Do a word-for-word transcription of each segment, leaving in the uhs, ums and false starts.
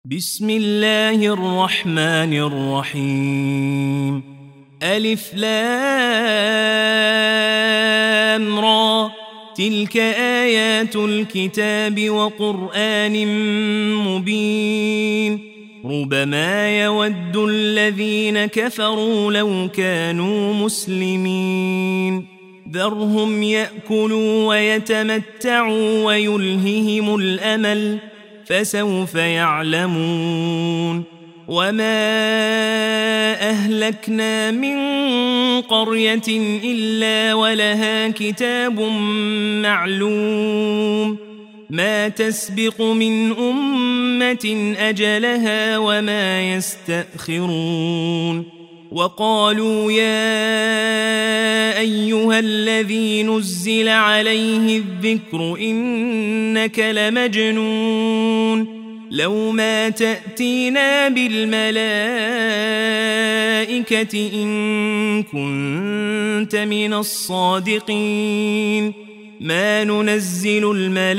بسم الله الرحمن الرحيم. ألف لام را، تلك آيات الكتاب وقرآن مبين. ربما يود الذين كفروا لو كانوا مسلمين. ذرهم يأكلوا ويتمتعوا ويلههم الأمل، فسوف يعلمون. وما أهلكنا من قرية إلا ولها كتاب معلوم، ما تسبق من أمة أجلها وما يستأخرون. وقالوا يا أيها الذي نزل عليه الذكر إنك لمجنون، لو ما تأتينا بالملائكة إن كنت من الصادقين. ما ننزل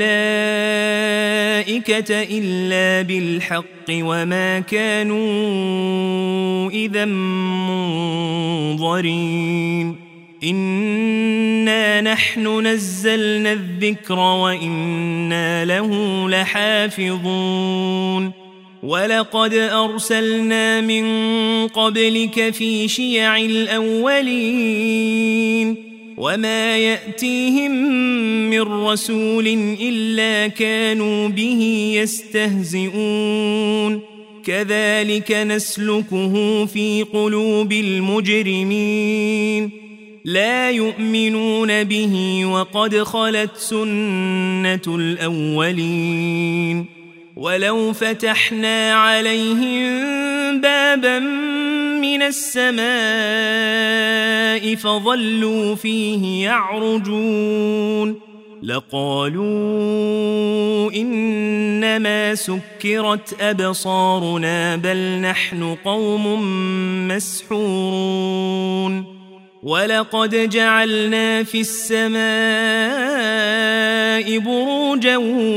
الملائكة إلا بالحق وما كانوا إذا منظرين. إنا نحن نزلنا الذكر وإنا له لحافظون. ولقد أرسلنا من قبلك في شيع الأولين، وما يأتيهم من رسول إلا كانوا به يستهزئون. كذلك نسلكه في قلوب المجرمين، لا يؤمنون به وقد خلت سنة الأولين. ولو فتحنا عليهم بابا من السماء فظلوا فيه يعرجون لقالوا إنما سكرت أبصارنا بل نحن قوم مسحورون. ولقد جعلنا في السماء بروجا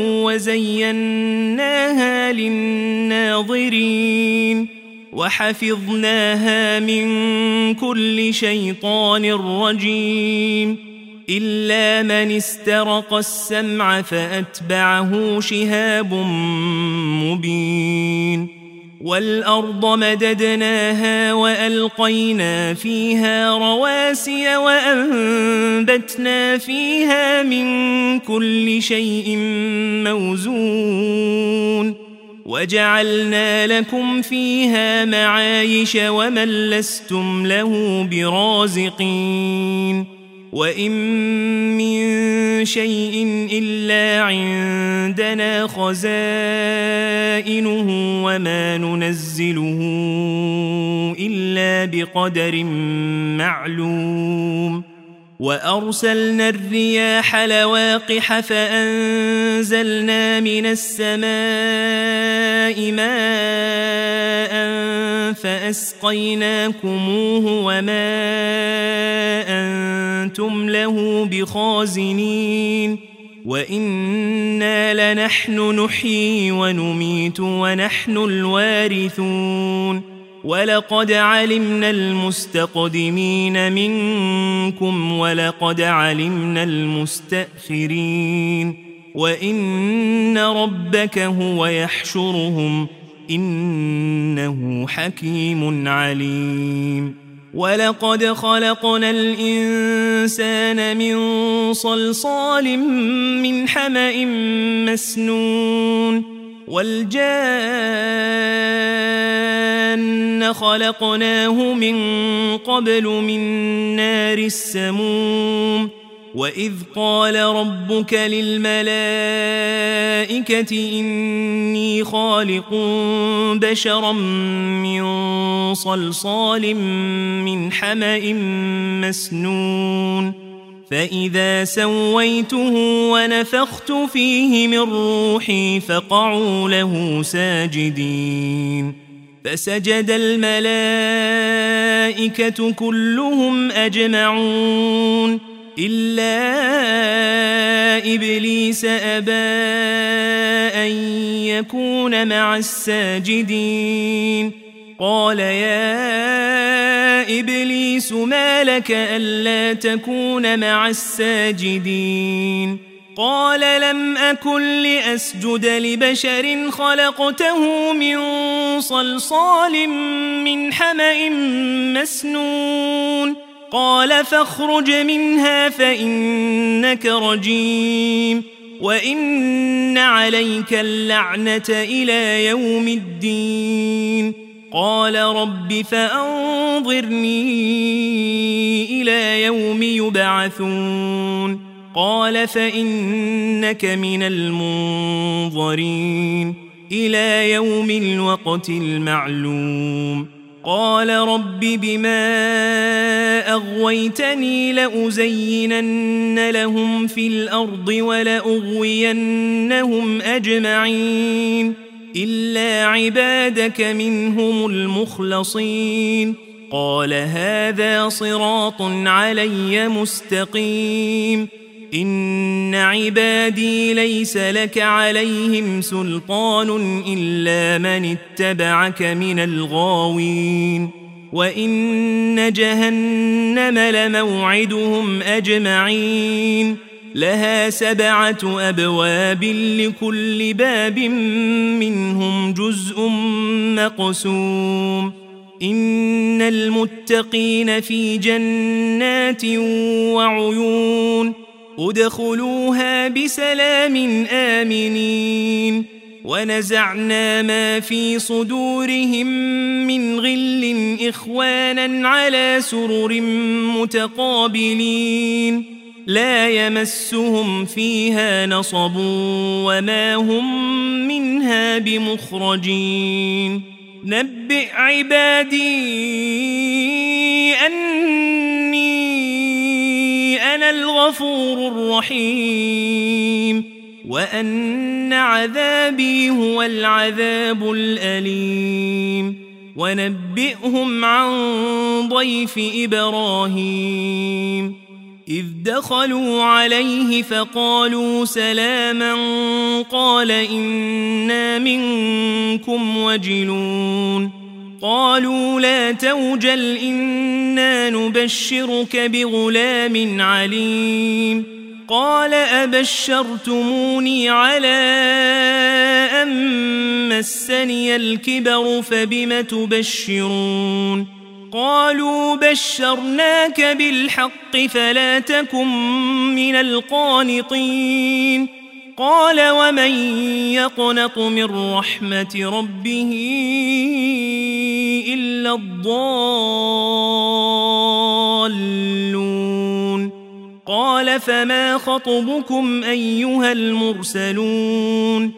وزيناها للناظرين، وحفظناها من كل شيطان رجيم إلا من استرق السمع فأتبعه شهاب مبين. والأرض مددناها وألقينا فيها رواسي وأنبتنا فيها من كل شيء موزون، وجعلنا لكم فيها معايش ومن لستم له برازقين. وإن من شيء إلا عندنا خزائنه وما ننزله إلا بقدر معلوم. وأرسلنا الرياح لواقح فأنزلنا من السماء ماء فأسقيناكموه وما أنتم له بخازنين. وإنا لنحن نحيي ونميت ونحن الوارثون. ولقد علمنا المستقدمين منكم ولقد علمنا المستأخرين، وإن ربك هو يحشرهم إنه حكيم عليم. ولقد خلقنا الإنسان من صلصال من حمأ مسنون، والجان خلقناه من قبل من نار السموم. وإذ قال ربك للملائكة إني خالق بشرا من صلصال من حمأ مسنون، فإذا سويته ونفخت فيه من روحي فقعوا له ساجدين. فسجد الملائكة كلهم أجمعون إلا إبليس أبى أن يكون مع الساجدين قال يا إبليس ما لك ألا تكون مع الساجدين قال لم أكن لأسجد لبشر خلقته من صلصال من حمأ مسنون قال فاخرج منها فإنك رجيم وإن عليك اللعنة إلى يوم الدين قال رب فأنظرني إلى يوم يبعثون قال فإنك من المنظرين إلى يوم الوقت المعلوم قال رب بما أغويتني لأزينن لهم في الأرض ولأغوينهم أجمعين إلا عبادك منهم المخلصين قال هذا صراط علي مستقيم إن عبادي ليس لك عليهم سلطان إلا من اتبعك من الغاوين وإن جهنم لموعدهم أجمعين لها سبعة أبواب لكل باب منهم جزء مقسوم إن المتقين في جنات وعيون ادخلوها بسلام آمنين ونزعنا ما في صدورهم من غل إخوانا على سرر متقابلين لا يمسهم فيها نصب وما هم منها بمخرجين نبئ عبادي أني أنا الغفور الرحيم وأن عذابي هو العذاب الأليم ونبئهم عن ضيف إبراهيم إذ دخلوا عليه فقالوا سلاما قال إنا منكم وجلون قالوا لا توجل إنا نبشرك بغلام عليم قال أبشرتموني على أن مسني الكبر فبم تبشرون قالوا بشرناك بالحق فلا تكن من القانطين قال ومن يقنط من رحمة ربه إلا الضالون قال فما خطبكم أيها المرسلون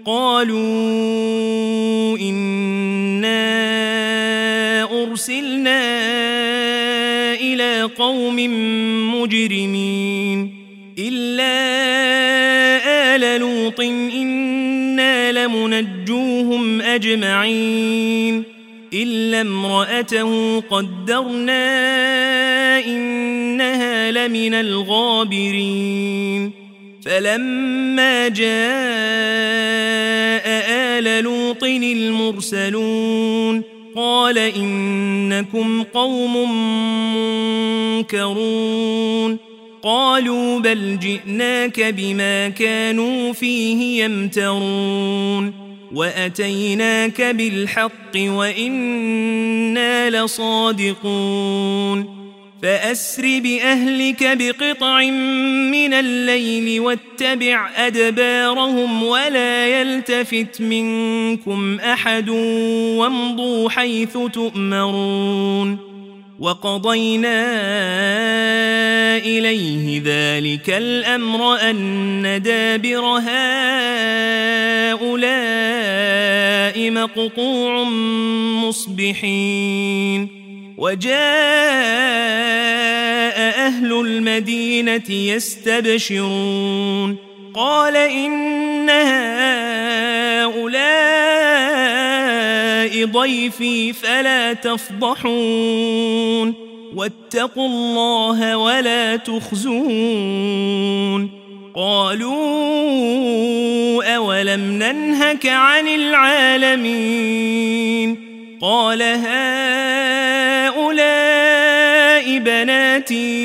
قالوا إنا أرسلنا إلى قوم مجرمين إلا آل لوط إنا لمنجوهم أجمعين إلا امرأته قدرنا إنها لمن الغابرين فلما جاء آل لوط المرسلون قال إنكم قوم منكرون قالوا بل جئناك بما كانوا فيه يمترون وأتيناك بالحق وإنا لصادقون فأسر بأهلك بقطع من الليل واتبع أدبارهم ولا يلتفت منكم أحد وامضوا حيث تؤمرون وقضينا إليه ذلك الأمر أن دابر هؤلاء مقطوع مصبحين وجاء أهل المدينة يستبشرون قال إن هؤلاء ضيفي فلا تفضحون واتقوا الله ولا تخزون قالوا أولم ننهك عن العالمين قال هؤلاء بناتي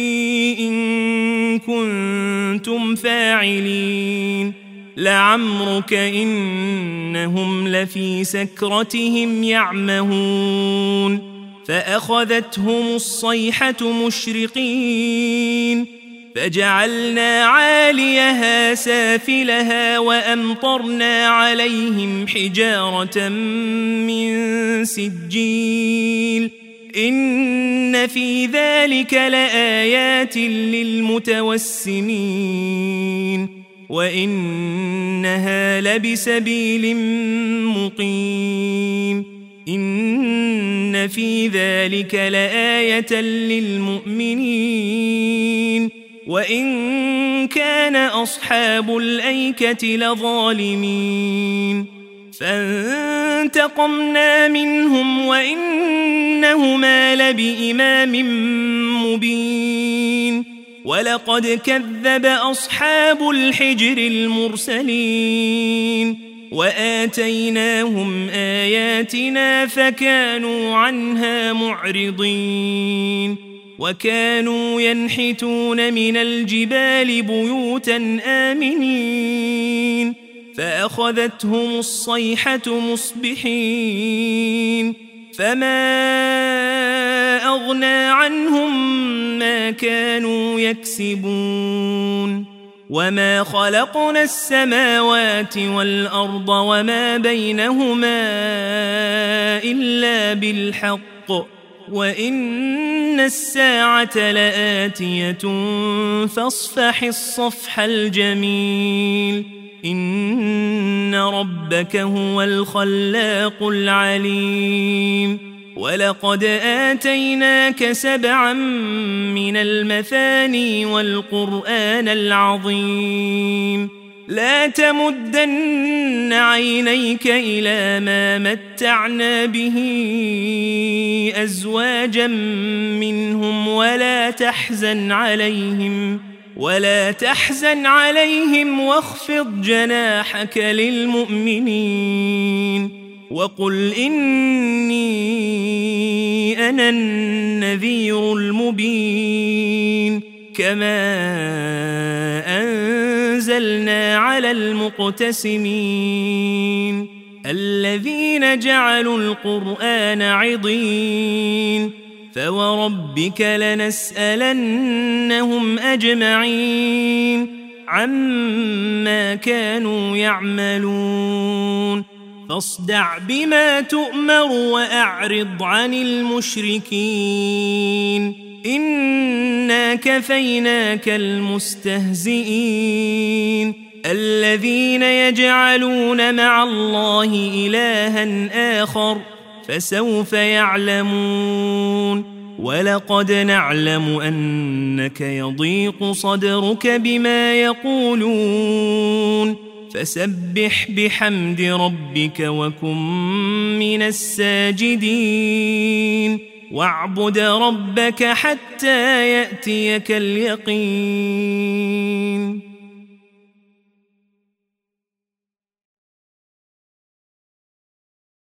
إن كنتم فاعلين لعمرك إنهم لفي سكرتهم يعمهون فأخذتهم الصيحة مشرقين فجعلنا عاليها سافلها وأمطرنا عليهم حجارة من سجيل إن في ذلك لآيات للمتوسمين وإنها لبسبيل مقيم إن في ذلك لآية للمؤمنين وإن كان أصحاب الأيكة لظالمين فانتقمنا منهم وإنهما لبإمام مبين ولقد كذب أصحاب الحجر المرسلين وآتيناهم آياتنا فكانوا عنها معرضين وكانوا ينحتون من الجبال بيوتا آمنين فأخذتهم الصيحة مصبحين فما أغنى عنهم ما كانوا يكسبون وما خلقنا السماوات والأرض وما بينهما إلا بالحق وإن الساعة لآتية فاصفح الصفح الجميل إن ربك هو الخلاق العليم ولقد آتيناك سبعا من المثاني والقرآن العظيم لا تمدن عينيك إلى ما متعنا به أزواجا منهم ولا تحزن عليهم ولا تحزن عليهم واخفض جناحك للمؤمنين وقل إني أنا النذير المبين كما أنزلنا على المقتسمين الذين جعلوا القرآن عضين فوربك لنسألنهم أجمعين عما كانوا يعملون فاصدع بما تؤمر وأعرض عن المشركين إنا كفيناك المستهزئين الذين يجعلون مع الله إلها آخر فسوف يعلمون ولقد نعلم أنك يضيق صدرك بما يقولون فسبح بحمد ربك وكن من الساجدين واعبد ربك حتى يأتيك اليقين